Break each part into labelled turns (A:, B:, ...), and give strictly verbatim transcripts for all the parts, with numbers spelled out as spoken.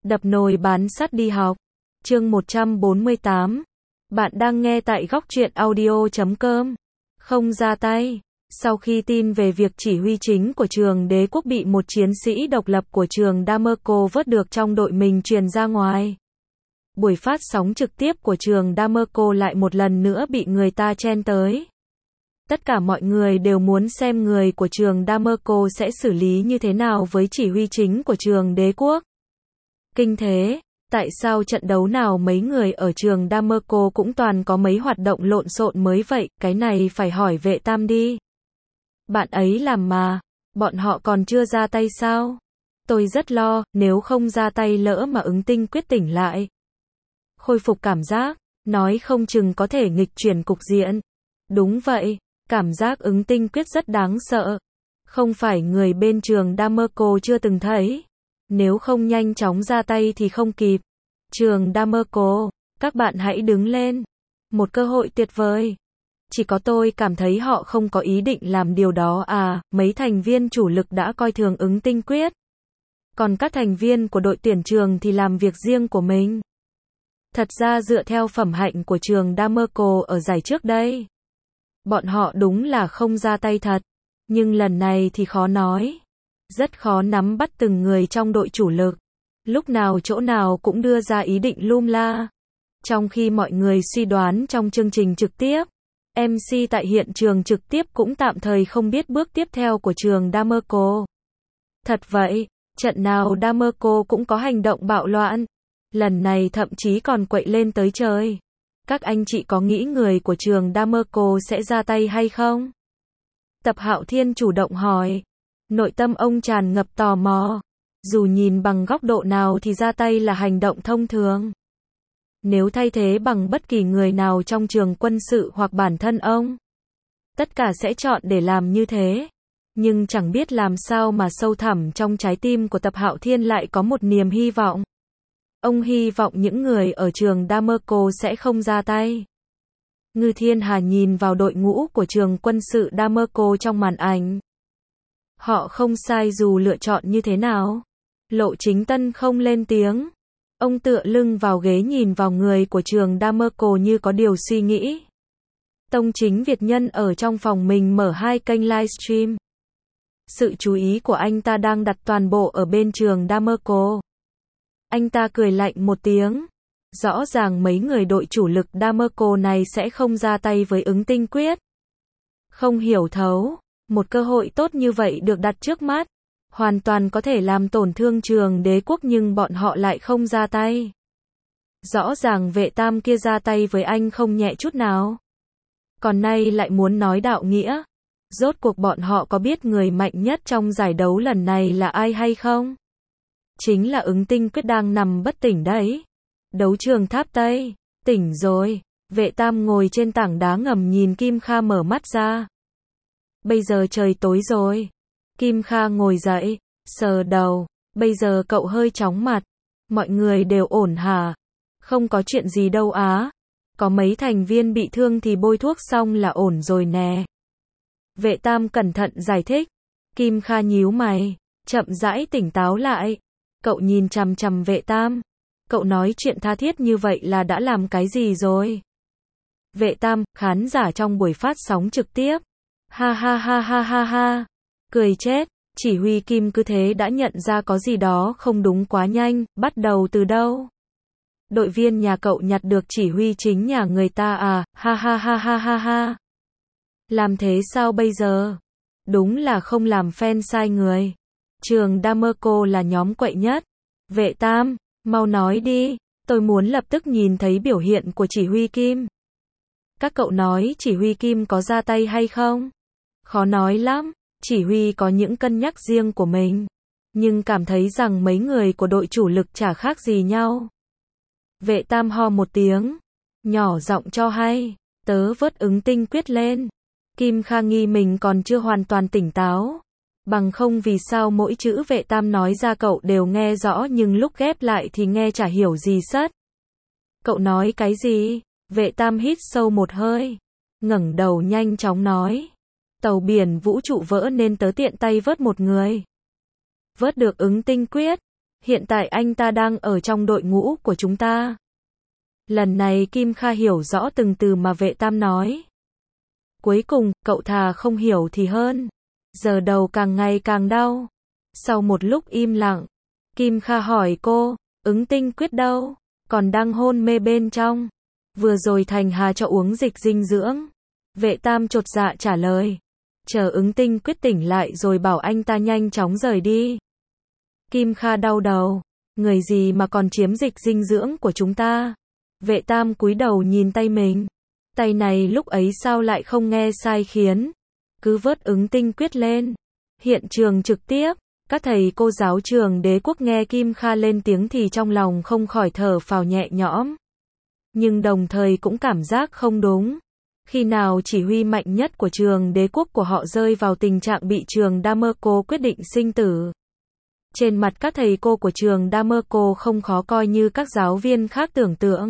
A: Đập nồi bán sắt đi học. Chương một trăm bốn mươi tám. Bạn đang nghe tại góc truyện audio chấm com. Không ra tay. Sau khi tin về việc chỉ huy chính của trường Đế Quốc bị một chiến sĩ độc lập của trường Damerco vớt được trong đội mình truyền ra ngoài, buổi phát sóng trực tiếp của trường Damerco lại một lần nữa bị người ta chen tới. Tất cả mọi người đều muốn xem người của trường Damerco sẽ xử lý như thế nào với chỉ huy chính của trường Đế Quốc. Kinh thế, tại sao trận đấu nào mấy người ở trường Damerco cũng toàn có mấy hoạt động lộn xộn mới vậy, cái này phải hỏi Vệ Tam đi. Bạn ấy làm mà, bọn họ còn chưa ra tay sao? Tôi rất lo, nếu không ra tay lỡ mà ứng tinh quyết tỉnh lại, khôi phục cảm giác, nói không chừng có thể nghịch chuyển cục diện. Đúng vậy, cảm giác ứng tinh quyết rất đáng sợ. Không phải người bên trường Damerco chưa từng thấy. Nếu không nhanh chóng ra tay thì không kịp. Trường Damerco, các bạn hãy đứng lên. Một cơ hội tuyệt vời. Chỉ có tôi cảm thấy họ không có ý định làm điều đó à, mấy thành viên chủ lực đã coi thường ứng tinh quyết. Còn các thành viên của đội tuyển trường thì làm việc riêng của mình. Thật ra dựa theo phẩm hạnh của trường Damerco ở giải trước đây, bọn họ đúng là không ra tay thật. Nhưng lần này thì khó nói. Rất khó nắm bắt từng người trong đội chủ lực. Lúc nào chỗ nào cũng đưa ra ý định lum la. Trong khi mọi người suy đoán trong chương trình trực tiếp, em xê tại hiện trường trực tiếp cũng tạm thời không biết bước tiếp theo của trường Damerco. Thật vậy, trận nào Damerco cũng có hành động bạo loạn. Lần này thậm chí còn quậy lên tới trời. Các anh chị có nghĩ người của trường Damerco sẽ ra tay hay không? Tập Hạo Thiên chủ động hỏi. Nội tâm ông tràn ngập tò mò. Dù nhìn bằng góc độ nào thì ra tay là hành động thông thường. Nếu thay thế bằng bất kỳ người nào trong trường quân sự hoặc bản thân ông, tất cả sẽ chọn để làm như thế. Nhưng chẳng biết làm sao mà sâu thẳm trong trái tim của Tập Hạo Thiên lại có một niềm hy vọng. Ông hy vọng những người ở trường Damerco sẽ không ra tay. Ngư Thiên Hà nhìn vào đội ngũ của trường quân sự Damerco trong màn ảnh. Họ không sai dù lựa chọn như thế nào. Lộ Chính Tân không lên tiếng. Ông tựa lưng vào ghế nhìn vào người của trường Damerco như có điều suy nghĩ. Tông Chính Việt Nhân ở trong phòng mình mở hai kênh livestream. Sự chú ý của anh ta đang đặt toàn bộ ở bên trường Damerco. Anh ta cười lạnh một tiếng. Rõ ràng mấy người đội chủ lực Damerco này sẽ không ra tay với ứng tinh quyết. Không hiểu thấu. Một cơ hội tốt như vậy được đặt trước mắt. Hoàn toàn có thể làm tổn thương trường Đế Quốc nhưng bọn họ lại không ra tay. Rõ ràng Vệ Tam kia ra tay với anh không nhẹ chút nào. Còn nay lại muốn nói đạo nghĩa. Rốt cuộc bọn họ có biết người mạnh nhất trong giải đấu lần này là ai hay không? Chính là ứng tinh quyết đang nằm bất tỉnh đấy. Đấu trường Tháp Tây. Tỉnh rồi. Vệ Tam ngồi trên tảng đá ngầm nhìn Kim Kha mở mắt ra. Bây giờ trời tối rồi. Kim Kha ngồi dậy, sờ đầu. Bây giờ cậu hơi chóng mặt. Mọi người đều ổn hả? Không có chuyện gì đâu á. Có mấy thành viên bị thương thì bôi thuốc xong là ổn rồi nè. Vệ Tam cẩn thận giải thích. Kim Kha nhíu mày, chậm rãi tỉnh táo lại. Cậu nhìn chằm chằm Vệ Tam. Cậu nói chuyện tha thiết như vậy là đã làm cái gì rồi? Vệ Tam, khán giả trong buổi phát sóng trực tiếp. Ha ha ha ha ha ha. Cười chết, chỉ huy Kim cứ thế đã nhận ra có gì đó không đúng quá nhanh, bắt đầu từ đâu? Đội viên nhà cậu nhặt được chỉ huy chính nhà người ta à, ha ha ha ha ha ha. Làm thế sao bây giờ? Đúng là không làm fan sai người. Trường Damerco là nhóm quậy nhất. Vệ Tam, mau nói đi, tôi muốn lập tức nhìn thấy biểu hiện của chỉ huy Kim. Các cậu nói chỉ huy Kim có ra tay hay không? Khó nói lắm. Chỉ huy có những cân nhắc riêng của mình. Nhưng cảm thấy rằng mấy người của đội chủ lực chả khác gì nhau. Vệ Tam ho một tiếng. Nhỏ giọng cho hay. Tớ vớt ứng tinh quyết lên. Kim Kha nghi mình còn chưa hoàn toàn tỉnh táo. Bằng không vì sao mỗi chữ Vệ Tam nói ra cậu đều nghe rõ nhưng lúc ghép lại thì nghe chả hiểu gì sất. Cậu nói cái gì? Vệ Tam hít sâu một hơi. Ngẩng đầu nhanh chóng nói. Tàu biển vũ trụ vỡ nên tớ tiện tay vớt một người. Vớt được ứng tinh quyết. Hiện tại anh ta đang ở trong đội ngũ của chúng ta. Lần này Kim Kha hiểu rõ từng từ mà vệ tam nói. Cuối cùng, cậu thà không hiểu thì hơn. Giờ đầu càng ngày càng đau. Sau một lúc im lặng, Kim Kha hỏi cô, ứng tinh quyết đâu? Còn đang hôn mê bên trong. Vừa rồi Thành Hà cho uống dịch dinh dưỡng. Vệ tam chột dạ trả lời. Chờ ứng tinh quyết tỉnh lại rồi bảo anh ta nhanh chóng rời đi. Kim Kha đau đầu. Người gì mà còn chiếm dịch dinh dưỡng của chúng ta? Vệ tam cúi đầu nhìn tay mình. Tay này lúc ấy sao lại không nghe sai khiến. Cứ vớt ứng tinh quyết lên. Hiện trường trực tiếp. Các thầy cô giáo trường Đế Quốc nghe Kim Kha lên tiếng thì trong lòng không khỏi thở phào nhẹ nhõm. Nhưng đồng thời cũng cảm giác không đúng. Khi nào chỉ huy mạnh nhất của trường Đế Quốc của họ rơi vào tình trạng bị trường Damerco quyết định sinh tử. Trên mặt các thầy cô của trường Damerco không khó coi như các giáo viên khác tưởng tượng.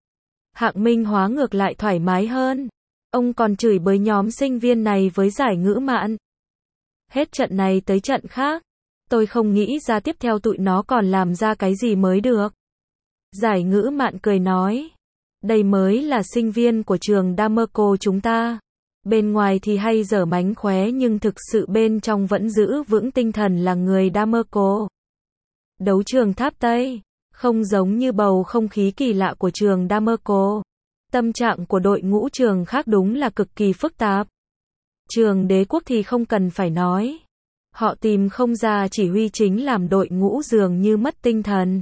A: Hạng Minh Hóa ngược lại thoải mái hơn. Ông còn chửi bới nhóm sinh viên này với giải ngữ mạn. Hết trận này tới trận khác. Tôi không nghĩ ra tiếp theo tụi nó còn làm ra cái gì mới được. Giải ngữ mạn cười nói. Đây mới là sinh viên của trường Damerco chúng ta. Bên ngoài thì hay dở mánh khóe nhưng thực sự bên trong vẫn giữ vững tinh thần là người Damerco. Đấu trường Tháp Tây. Không giống như bầu không khí kỳ lạ của trường Damerco. Tâm trạng của đội ngũ trường khác đúng là cực kỳ phức tạp. Trường Đế Quốc thì không cần phải nói. Họ tìm không ra chỉ huy chính làm đội ngũ dường như mất tinh thần.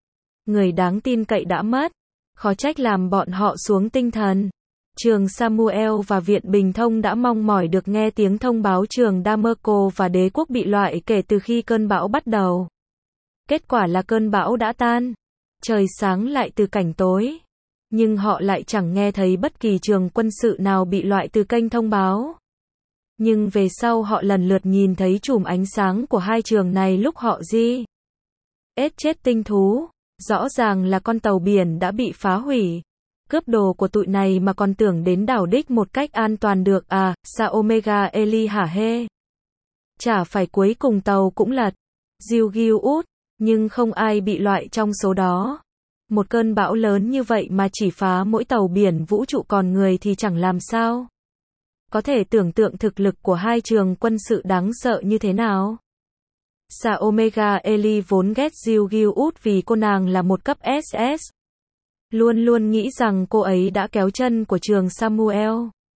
A: Người đáng tin cậy đã mất. Khó trách làm bọn họ xuống tinh thần. Trường Samuel và Viện Bình Thông đã mong mỏi được nghe tiếng thông báo trường Damerco và Đế Quốc bị loại kể từ khi cơn bão bắt đầu. Kết quả là cơn bão đã tan. Trời sáng lại từ cảnh tối. Nhưng họ lại chẳng nghe thấy bất kỳ trường quân sự nào bị loại từ kênh thông báo. Nhưng về sau họ lần lượt nhìn thấy chùm ánh sáng của hai trường này lúc họ di. Ết chết tinh thú. Rõ ràng là con tàu biển đã bị phá hủy. Cướp đồ của tụi này mà còn tưởng đến đảo đích một cách an toàn được à, Sa Omega Eli hả hê. Chả phải cuối cùng tàu cũng lật. Diêu Giêu út, nhưng không ai bị loại trong số đó. Một cơn bão lớn như vậy mà chỉ phá mỗi tàu biển vũ trụ còn người thì chẳng làm sao. Có thể tưởng tượng thực lực của hai trường quân sự đáng sợ như thế nào. Sa Omega Eli vốn ghét Diêu Giêu út vì cô nàng là một cấp ét ét. Luôn luôn nghĩ rằng cô ấy đã kéo chân của trường Samuel.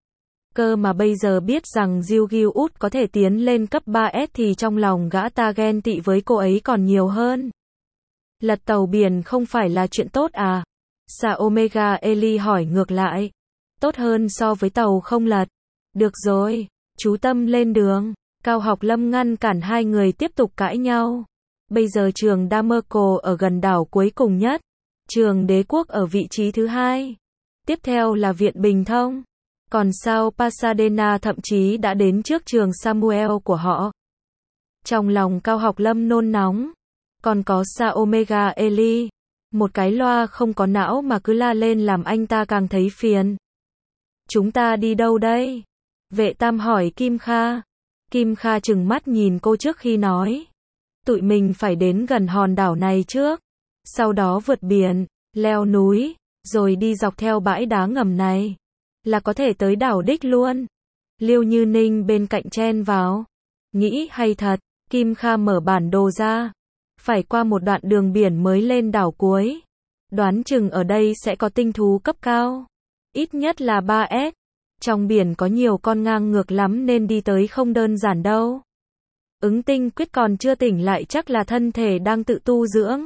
A: Cơ mà bây giờ biết rằng Diêu Giêu út có thể tiến lên cấp ba S thì trong lòng gã ta ghen tị với cô ấy còn nhiều hơn. Lật tàu biển không phải là chuyện tốt à? Sa Omega Eli hỏi ngược lại. Tốt hơn so với tàu không lật. Được rồi, chú tâm lên đường. Cao Học Lâm ngăn cản hai người tiếp tục cãi nhau. Bây giờ trường Damerco ở gần đảo cuối cùng nhất. Trường Đế Quốc ở vị trí thứ hai. Tiếp theo là Viện Bình Thông. Còn sao Pasadena thậm chí đã đến trước trường Samuel của họ. Trong lòng Cao Học Lâm nôn nóng. Còn có Sa Omega Eli. Một cái loa không có não mà cứ la lên làm anh ta càng thấy phiền. Chúng ta đi đâu đây? Vệ Tam hỏi Kim Kha. Kim Kha trừng mắt nhìn cô trước khi nói. Tụi mình phải đến gần hòn đảo này trước. Sau đó vượt biển, leo núi, rồi đi dọc theo bãi đá ngầm này. Là có thể tới đảo đích luôn. Liêu Như Ninh bên cạnh chen vào. Nghĩ hay thật, Kim Kha mở bản đồ ra. Phải qua một đoạn đường biển mới lên đảo cuối. Đoán chừng ở đây sẽ có tinh thú cấp cao. Ít nhất là ba S. Trong biển có nhiều con ngang ngược lắm nên đi tới không đơn giản đâu. Ứng tinh quyết còn chưa tỉnh lại chắc là thân thể đang tự tu dưỡng.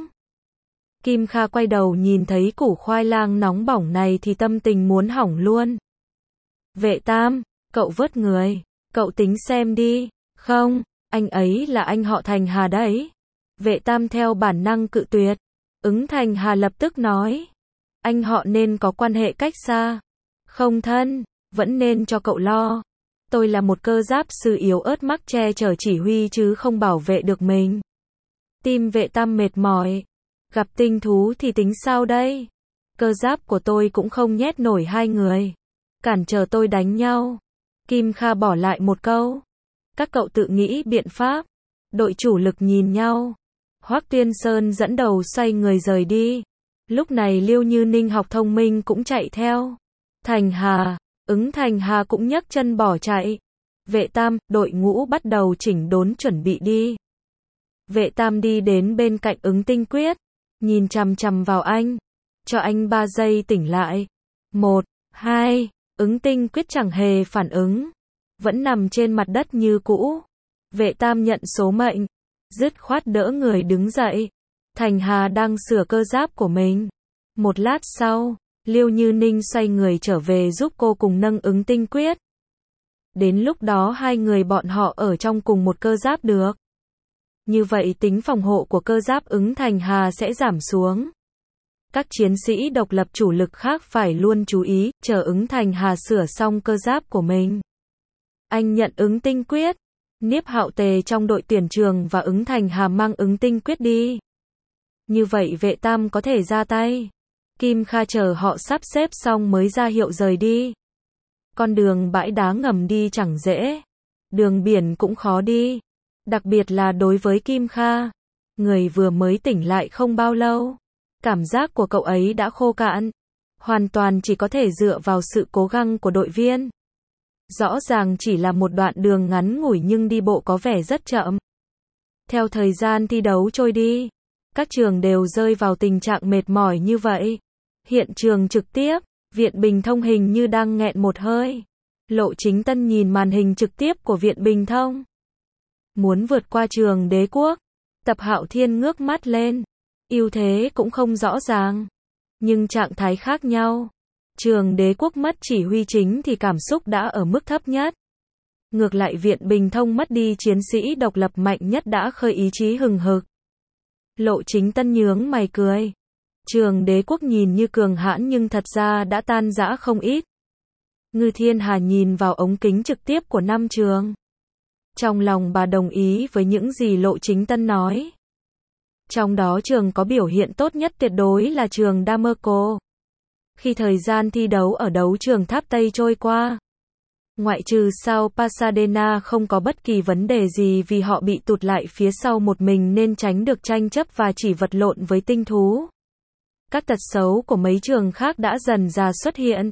A: Kim Kha quay đầu nhìn thấy củ khoai lang nóng bỏng này thì tâm tình muốn hỏng luôn. Vệ Tam, cậu vớt người, cậu tính xem đi. Không, anh ấy là anh họ Thành Hà đấy. Vệ Tam theo bản năng cự tuyệt. Ứng Thành Hà lập tức nói. Anh họ nên có quan hệ cách xa. Không thân, vẫn nên cho cậu lo. Tôi là một cơ giáp sư yếu ớt mắc che chở chỉ huy chứ không bảo vệ được mình. Tim Vệ Tam mệt mỏi. Gặp tinh thú thì tính sao đây? Cơ giáp của tôi cũng không nhét nổi hai người. Cản trở tôi đánh nhau. Kim Kha bỏ lại một câu. Các cậu tự nghĩ biện pháp. Đội chủ lực nhìn nhau. Hoắc Tuyên Sơn dẫn đầu xoay người rời đi. Lúc này Liêu Như Ninh học thông minh cũng chạy theo. Thành Hà, Ứng Thành Hà cũng nhấc chân bỏ chạy. Vệ Tam, đội ngũ bắt đầu chỉnh đốn chuẩn bị đi. Vệ Tam đi đến bên cạnh Ứng Tinh Quyết, nhìn chằm chằm vào anh, cho anh ba giây tỉnh lại. Một, hai, Ứng Tinh Quyết chẳng hề phản ứng, vẫn nằm trên mặt đất như cũ. Vệ Tam nhận số mệnh, dứt khoát đỡ người đứng dậy. Thành Hà đang sửa cơ giáp của mình. Một lát sau, Liêu Như Ninh xoay người trở về giúp cô cùng nâng Ứng Tinh Quyết. Đến lúc đó hai người bọn họ ở trong cùng một cơ giáp được. Như vậy tính phòng hộ của cơ giáp Ứng Thành Hà sẽ giảm xuống. Các chiến sĩ độc lập chủ lực khác phải luôn chú ý, chờ Ứng Thành Hà sửa xong cơ giáp của mình. Anh nhận Ứng Tinh Quyết. Niếp Hạo Tề trong đội tuyển trường và Ứng Thành Hà mang Ứng Tinh Quyết đi. Như vậy Vệ Tam có thể ra tay. Kim Kha chờ họ sắp xếp xong mới ra hiệu rời đi. Con đường bãi đá ngầm đi chẳng dễ. Đường biển cũng khó đi. Đặc biệt là đối với Kim Kha. Người vừa mới tỉnh lại không bao lâu. Cảm giác của cậu ấy đã khô cạn. Hoàn toàn chỉ có thể dựa vào sự cố gắng của đội viên. Rõ ràng chỉ là một đoạn đường ngắn ngủi nhưng đi bộ có vẻ rất chậm. Theo thời gian thi đấu trôi đi, các trường đều rơi vào tình trạng mệt mỏi như vậy. Hiện trường trực tiếp, Viện Bình Thông hình như đang nghẹn một hơi. Lộ Chính Tân nhìn màn hình trực tiếp của Viện Bình Thông. Muốn vượt qua Trường Đế Quốc, Tập Hạo Thiên ngước mắt lên. Ưu thế cũng không rõ ràng, nhưng trạng thái khác nhau. Trường Đế Quốc mất chỉ huy chính thì cảm xúc đã ở mức thấp nhất. Ngược lại Viện Bình Thông mất đi chiến sĩ độc lập mạnh nhất đã khơi ý chí hừng hực. Lộ Chính Tân nhướng mày cười. Trường Đế Quốc nhìn như cường hãn nhưng thật ra đã tan rã không ít. Ngư Thiên Hà nhìn vào ống kính trực tiếp của năm trường. Trong lòng bà đồng ý với những gì Lộ Chính Tân nói. Trong đó trường có biểu hiện tốt nhất tuyệt đối là trường Damerco. Khi thời gian thi đấu ở đấu trường Tháp Tây trôi qua, ngoại trừ sau Pasadena không có bất kỳ vấn đề gì vì họ bị tụt lại phía sau một mình nên tránh được tranh chấp và chỉ vật lộn với tinh thú. Các tật xấu của mấy trường khác đã dần dà xuất hiện.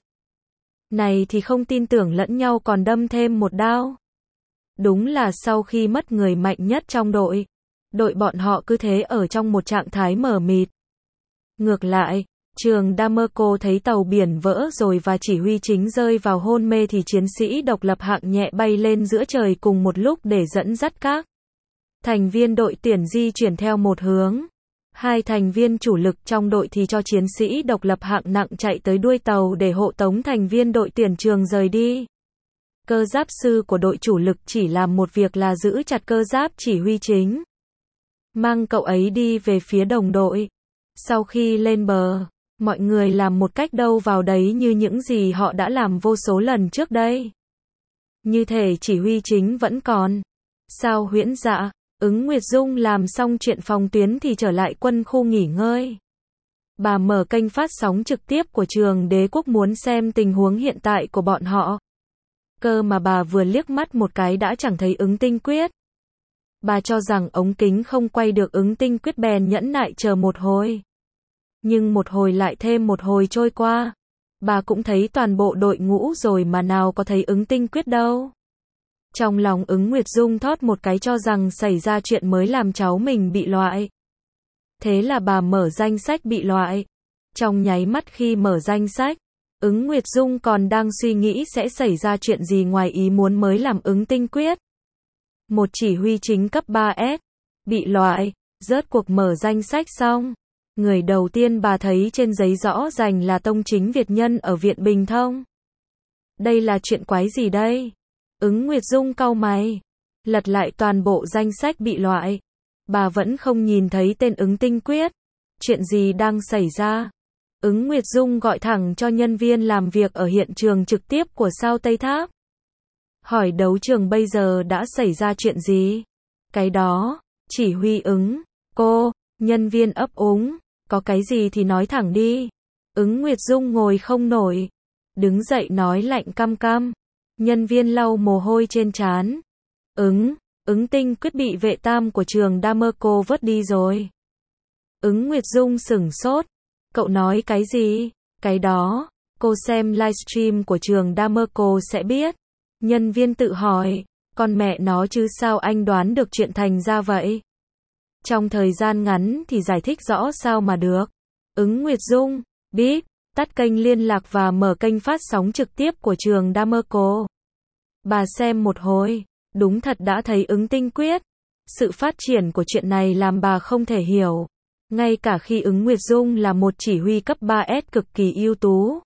A: Này thì không tin tưởng lẫn nhau còn đâm thêm một đao. Đúng là sau khi mất người mạnh nhất trong đội, đội bọn họ cứ thế ở trong một trạng thái mờ mịt. Ngược lại, trường Damerco thấy tàu biển vỡ rồi và chỉ huy chính rơi vào hôn mê thì chiến sĩ độc lập hạng nhẹ bay lên giữa trời cùng một lúc để dẫn dắt các thành viên đội tuyển di chuyển theo một hướng. Hai thành viên chủ lực trong đội thì cho chiến sĩ độc lập hạng nặng chạy tới đuôi tàu để hộ tống thành viên đội tuyển trường rời đi. Cơ giáp sư của đội chủ lực chỉ làm một việc là giữ chặt cơ giáp chỉ huy chính, mang cậu ấy đi về phía đồng đội. Sau khi lên bờ, mọi người làm một cách đâu vào đấy như những gì họ đã làm vô số lần trước đây. Như thể chỉ huy chính vẫn còn. Sao Huyễn Dạ, Ứng Nguyệt Dung làm xong chuyện phòng tuyến thì trở lại quân khu nghỉ ngơi. Bà mở kênh phát sóng trực tiếp của trường Đế Quốc muốn xem tình huống hiện tại của bọn họ. Cơ mà bà vừa liếc mắt một cái đã chẳng thấy Ứng Tinh Quyết. Bà cho rằng ống kính không quay được Ứng Tinh Quyết bèn nhẫn nại chờ một hồi. Nhưng một hồi lại thêm một hồi trôi qua. Bà cũng thấy toàn bộ đội ngũ rồi mà nào có thấy Ứng Tinh Quyết đâu. Trong lòng Ứng Nguyệt Dung thót một cái cho rằng xảy ra chuyện mới làm cháu mình bị loại. Thế là bà mở danh sách bị loại. Trong nháy mắt khi mở danh sách, Ứng Nguyệt Dung còn đang suy nghĩ sẽ xảy ra chuyện gì ngoài ý muốn mới làm Ứng Tinh Quyết. Một chỉ huy chính cấp ba S, bị loại, rớt cuộc mở danh sách xong. Người đầu tiên bà thấy trên giấy rõ ràng là Tông Chính Việt Nhân ở Viện Bình Thông. Đây là chuyện quái gì đây? Ứng Nguyệt Dung cau mày, lật lại toàn bộ danh sách bị loại. Bà vẫn không nhìn thấy tên Ứng Tinh Quyết. Chuyện gì đang xảy ra? Ứng Nguyệt Dung gọi thẳng cho nhân viên làm việc ở hiện trường trực tiếp của Sao Tây Tháp. Hỏi đấu trường bây giờ đã xảy ra chuyện gì? Cái đó, chỉ huy Ứng, cô, nhân viên ấp úng, có cái gì thì nói thẳng đi. Ứng Nguyệt Dung ngồi không nổi, đứng dậy nói lạnh căm căm. Nhân viên lau mồ hôi trên trán. Ứng, Ứng Tinh Quyết bị vệ tam của trường Damerco vớt đi rồi. Ứng Nguyệt Dung sửng sốt. Cậu nói cái gì? Cái đó, cô xem livestream của trường Damerco sẽ biết. Nhân viên tự hỏi, con mẹ nó chứ sao anh đoán được chuyện thành ra vậy? Trong thời gian ngắn thì giải thích rõ sao mà được. Ứng Nguyệt Dung, bíp, tắt kênh liên lạc và mở kênh phát sóng trực tiếp của trường Damerco. Bà xem một hồi, đúng thật đã thấy Ứng Tinh Quyết. Sự phát triển của chuyện này làm bà không thể hiểu. Ngay cả khi Ứng Nguyệt Dung là một chỉ huy cấp ba S cực kỳ ưu tú.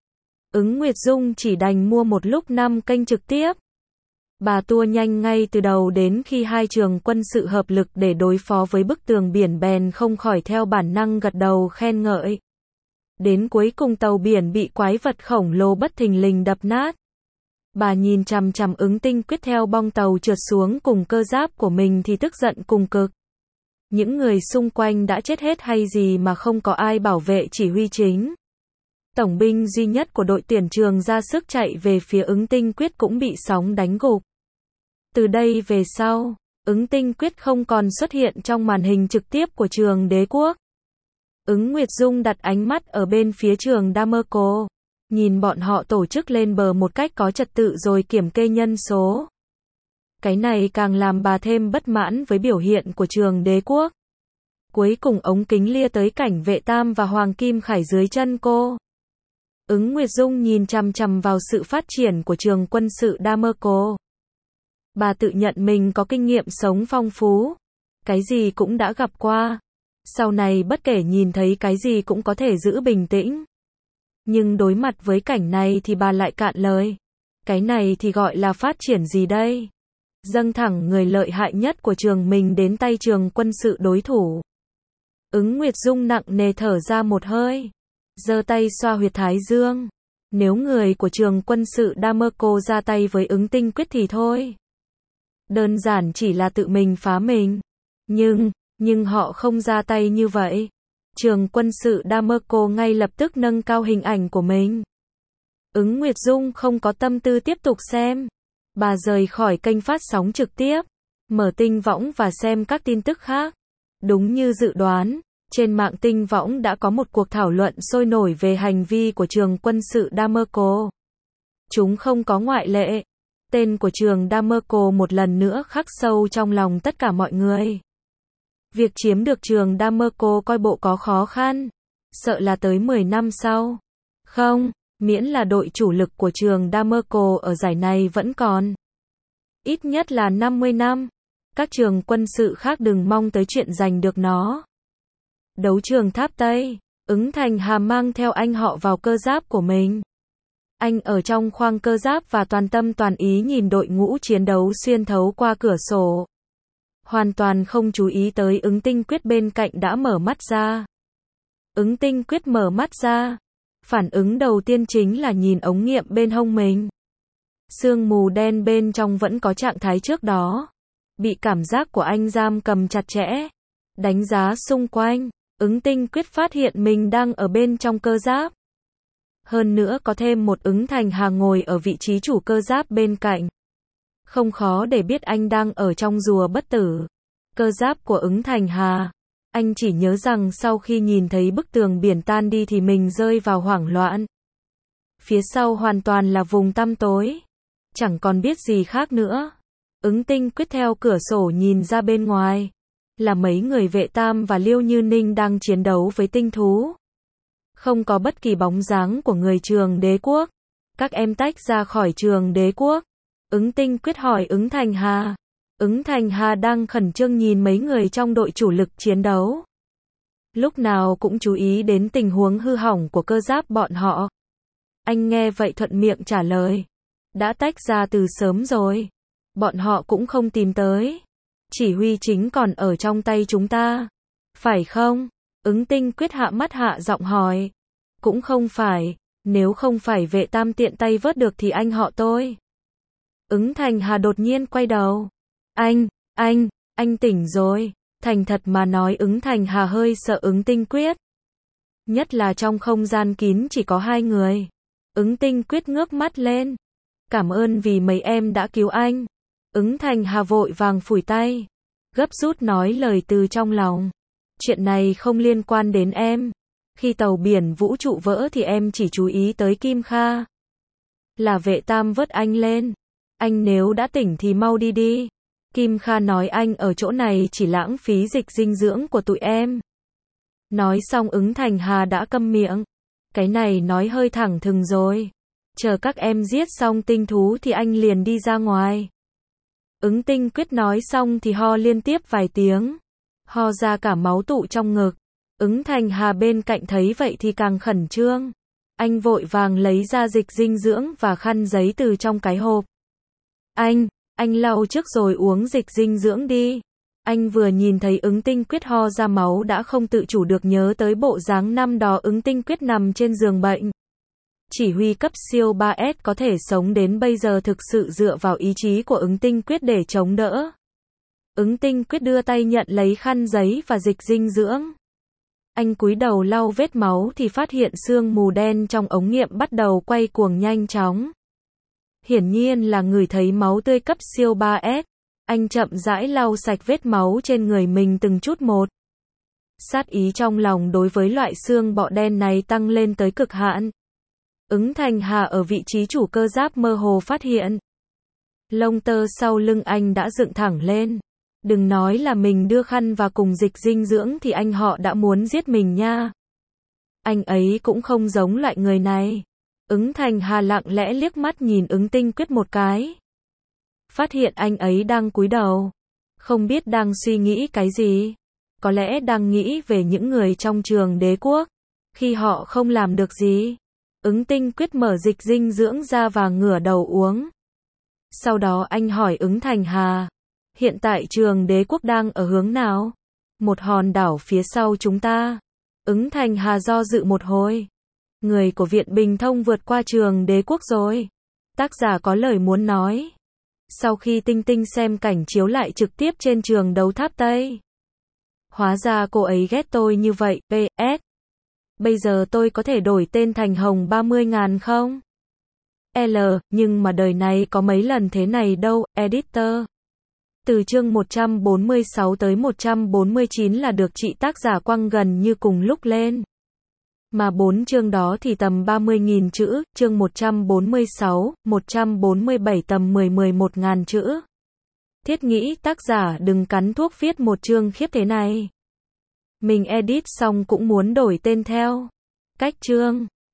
A: Ứng Nguyệt Dung chỉ đành mua một lúc năm kênh trực tiếp. Bà tua nhanh ngay từ đầu đến khi hai trường quân sự hợp lực để đối phó với bức tường biển bèn không khỏi theo bản năng gật đầu khen ngợi. Đến cuối cùng tàu biển bị quái vật khổng lồ bất thình lình đập nát. Bà nhìn chằm chằm Ứng Tinh Quyết theo bong tàu trượt xuống cùng cơ giáp của mình thì tức giận cùng cực. Những người xung quanh đã chết hết hay gì mà không có ai bảo vệ chỉ huy chính. Tổng binh duy nhất của đội tuyển trường ra sức chạy về phía Ứng Tinh Quyết cũng bị sóng đánh gục. Từ đây về sau, Ứng Tinh Quyết không còn xuất hiện trong màn hình trực tiếp của trường Đế Quốc. Ứng Nguyệt Dung đặt ánh mắt ở bên phía trường Damerco, nhìn bọn họ tổ chức lên bờ một cách có trật tự rồi kiểm kê nhân số. Cái này càng làm bà thêm bất mãn với biểu hiện của trường Đế Quốc. Cuối cùng ống kính lia tới cảnh vệ tam và Hoàng Kim Khải dưới chân cô. Ứng Nguyệt Dung nhìn chằm chằm vào sự phát triển của trường quân sự Damerco. Bà tự nhận mình có kinh nghiệm sống phong phú. Cái gì cũng đã gặp qua. Sau này bất kể nhìn thấy cái gì cũng có thể giữ bình tĩnh. Nhưng đối mặt với cảnh này thì bà lại cạn lời. Cái này thì gọi là phát triển gì đây? Dâng thẳng người lợi hại nhất của trường mình đến tay trường quân sự đối thủ. Ứng Nguyệt Dung nặng nề thở ra một hơi. Giơ tay xoa huyệt thái dương. Nếu người của trường quân sự Damerco ra tay với Ứng Tinh Quyết thì thôi. Đơn giản chỉ là tự mình phá mình. Nhưng, nhưng họ không ra tay như vậy. Trường quân sự Damerco ngay lập tức nâng cao hình ảnh của mình. Ứng Nguyệt Dung không có tâm tư tiếp tục xem. Bà rời khỏi kênh phát sóng trực tiếp, mở tinh võng và xem các tin tức khác. Đúng như dự đoán, trên mạng tinh võng đã có một cuộc thảo luận sôi nổi về hành vi của trường quân sự Damerco. Chúng không có ngoại lệ. Tên của trường Damerco một lần nữa khắc sâu trong lòng tất cả mọi người. Việc chiếm được trường Damerco coi bộ có khó khăn. Sợ là tới mười năm sau. Không, miễn là đội chủ lực của trường Damerco ở giải này vẫn còn. Ít nhất là năm mươi năm. Các trường quân sự khác đừng mong tới chuyện giành được nó. Đấu trường Tháp Tây, Ứng Thành Hà mang theo anh họ vào cơ giáp của mình. Anh ở trong khoang cơ giáp và toàn tâm toàn ý nhìn đội ngũ chiến đấu xuyên thấu qua cửa sổ. Hoàn toàn không chú ý tới Ứng Tinh Quyết bên cạnh đã mở mắt ra. Ứng Tinh Quyết mở mắt ra. Phản ứng đầu tiên chính là nhìn ống nghiệm bên hông mình. Sương mù đen bên trong vẫn có trạng thái trước đó. Bị cảm giác của anh giam cầm chặt chẽ. Đánh giá xung quanh, Ứng Tinh Quyết phát hiện mình đang ở bên trong cơ giáp. Hơn nữa có thêm một Ứng Thành Hà ngồi ở vị trí chủ cơ giáp bên cạnh. Không khó để biết anh đang ở trong rùa bất tử. Cơ giáp của Ứng Thành Hà. Anh chỉ nhớ rằng sau khi nhìn thấy bức tường biển tan đi thì mình rơi vào hoảng loạn. Phía sau hoàn toàn là vùng tăm tối. Chẳng còn biết gì khác nữa. Ứng Tinh Quyết theo cửa sổ nhìn ra bên ngoài. Là mấy người vệ tam và Liêu Như Ninh đang chiến đấu với tinh thú. Không có bất kỳ bóng dáng của người trường Đế Quốc. Các em tách ra khỏi trường Đế Quốc. Ứng Tinh Quyết hỏi Ứng Thành Hà. Ứng Thành Hà đang khẩn trương nhìn mấy người trong đội chủ lực chiến đấu. Lúc nào cũng chú ý đến tình huống hư hỏng của cơ giáp bọn họ. Anh nghe vậy thuận miệng trả lời. Đã tách ra từ sớm rồi. Bọn họ cũng không tìm tới. Chỉ huy chính còn ở trong tay chúng ta. Phải không? Ứng Tinh Quyết hạ mắt hạ giọng hỏi. Cũng không phải. Nếu không phải vệ tam tiện tay vớt được thì anh họ tôi. Ứng Thành Hà đột nhiên quay đầu. Anh, anh, anh tỉnh rồi. Thành thật mà nói Ứng Thành Hà hơi sợ Ứng Tinh Quyết. Nhất là trong không gian kín chỉ có hai người. Ứng Tinh Quyết ngước mắt lên. Cảm ơn vì mấy em đã cứu anh. Ứng Thành Hà vội vàng phủi tay, gấp rút nói lời từ trong lòng. Chuyện này không liên quan đến em. Khi tàu biển vũ trụ vỡ thì em chỉ chú ý tới Kim Kha. Là vệ tam vớt anh lên. Anh nếu đã tỉnh thì mau đi đi. Kim Kha nói anh ở chỗ này chỉ lãng phí dịch dinh dưỡng của tụi em. Nói xong Ứng Thành Hà đã câm miệng. Cái này nói hơi thẳng thừng rồi. Chờ các em giết xong tinh thú thì anh liền đi ra ngoài. Ứng Tinh Quyết nói xong thì ho liên tiếp vài tiếng. Ho ra cả máu tụ trong ngực. Ứng Thành Hà bên cạnh thấy vậy thì càng khẩn trương. Anh vội vàng lấy ra dịch dinh dưỡng và khăn giấy từ trong cái hộp. Anh, anh lau trước rồi uống dịch dinh dưỡng đi. Anh vừa nhìn thấy Ứng Tinh Quyết ho ra máu đã không tự chủ được nhớ tới bộ dáng năm đó Ứng Tinh Quyết nằm trên giường bệnh. Chỉ huy cấp siêu ba S có thể sống đến bây giờ thực sự dựa vào ý chí của Ứng Tinh Quyết để chống đỡ. Ứng Tinh Quyết đưa tay nhận lấy khăn giấy và dịch dinh dưỡng. Anh cúi đầu lau vết máu thì phát hiện sương mù đen trong ống nghiệm bắt đầu quay cuồng nhanh chóng. Hiển nhiên là người thấy máu tươi cấp siêu ba S. Anh chậm rãi lau sạch vết máu trên người mình từng chút một. Sát ý trong lòng đối với loại xương bọ đen này tăng lên tới cực hạn. Ứng Thành Hà ở vị trí chủ cơ giáp mơ hồ phát hiện. Lông tơ sau lưng anh đã dựng thẳng lên. Đừng nói là mình đưa khăn và cùng dịch dinh dưỡng thì anh họ đã muốn giết mình nha. Anh ấy cũng không giống loại người này. Ứng Thành Hà lặng lẽ liếc mắt nhìn Ứng Tinh Quyết một cái. Phát hiện anh ấy đang cúi đầu. Không biết đang suy nghĩ cái gì. Có lẽ đang nghĩ về những người trong trường đế quốc. Khi họ không làm được gì. Ứng Tinh Quyết mở dịch dinh dưỡng ra và ngửa đầu uống. Sau đó anh hỏi Ứng Thành Hà. Hiện tại trường đế quốc đang ở hướng nào? Một hòn đảo phía sau chúng ta. Ứng Thành Hà do dự một hồi. Người của Viện Bình Thông vượt qua trường đế quốc rồi. Tác giả có lời muốn nói. Sau khi Tinh Tinh xem cảnh chiếu lại trực tiếp trên trường đấu tháp Tây. Hóa ra cô ấy ghét tôi như vậy, pê ét. Bây giờ tôi có thể đổi tên thành Hồng ba mươi ngàn không? L, nhưng mà đời này có mấy lần thế này đâu, editor. Từ chương một trăm bốn mươi sáu tới một trăm bốn mươi chín là được chị tác giả quăng gần như cùng lúc lên. Mà bốn chương đó thì tầm ba mươi nghìn chữ, chương một trăm bốn mươi sáu, một trăm bốn mươi bảy tầm mười mười một ngàn chữ. Thiết nghĩ tác giả đừng cắn thuốc viết một chương khiếp thế này. Mình edit xong cũng muốn đổi tên theo. Cách chương.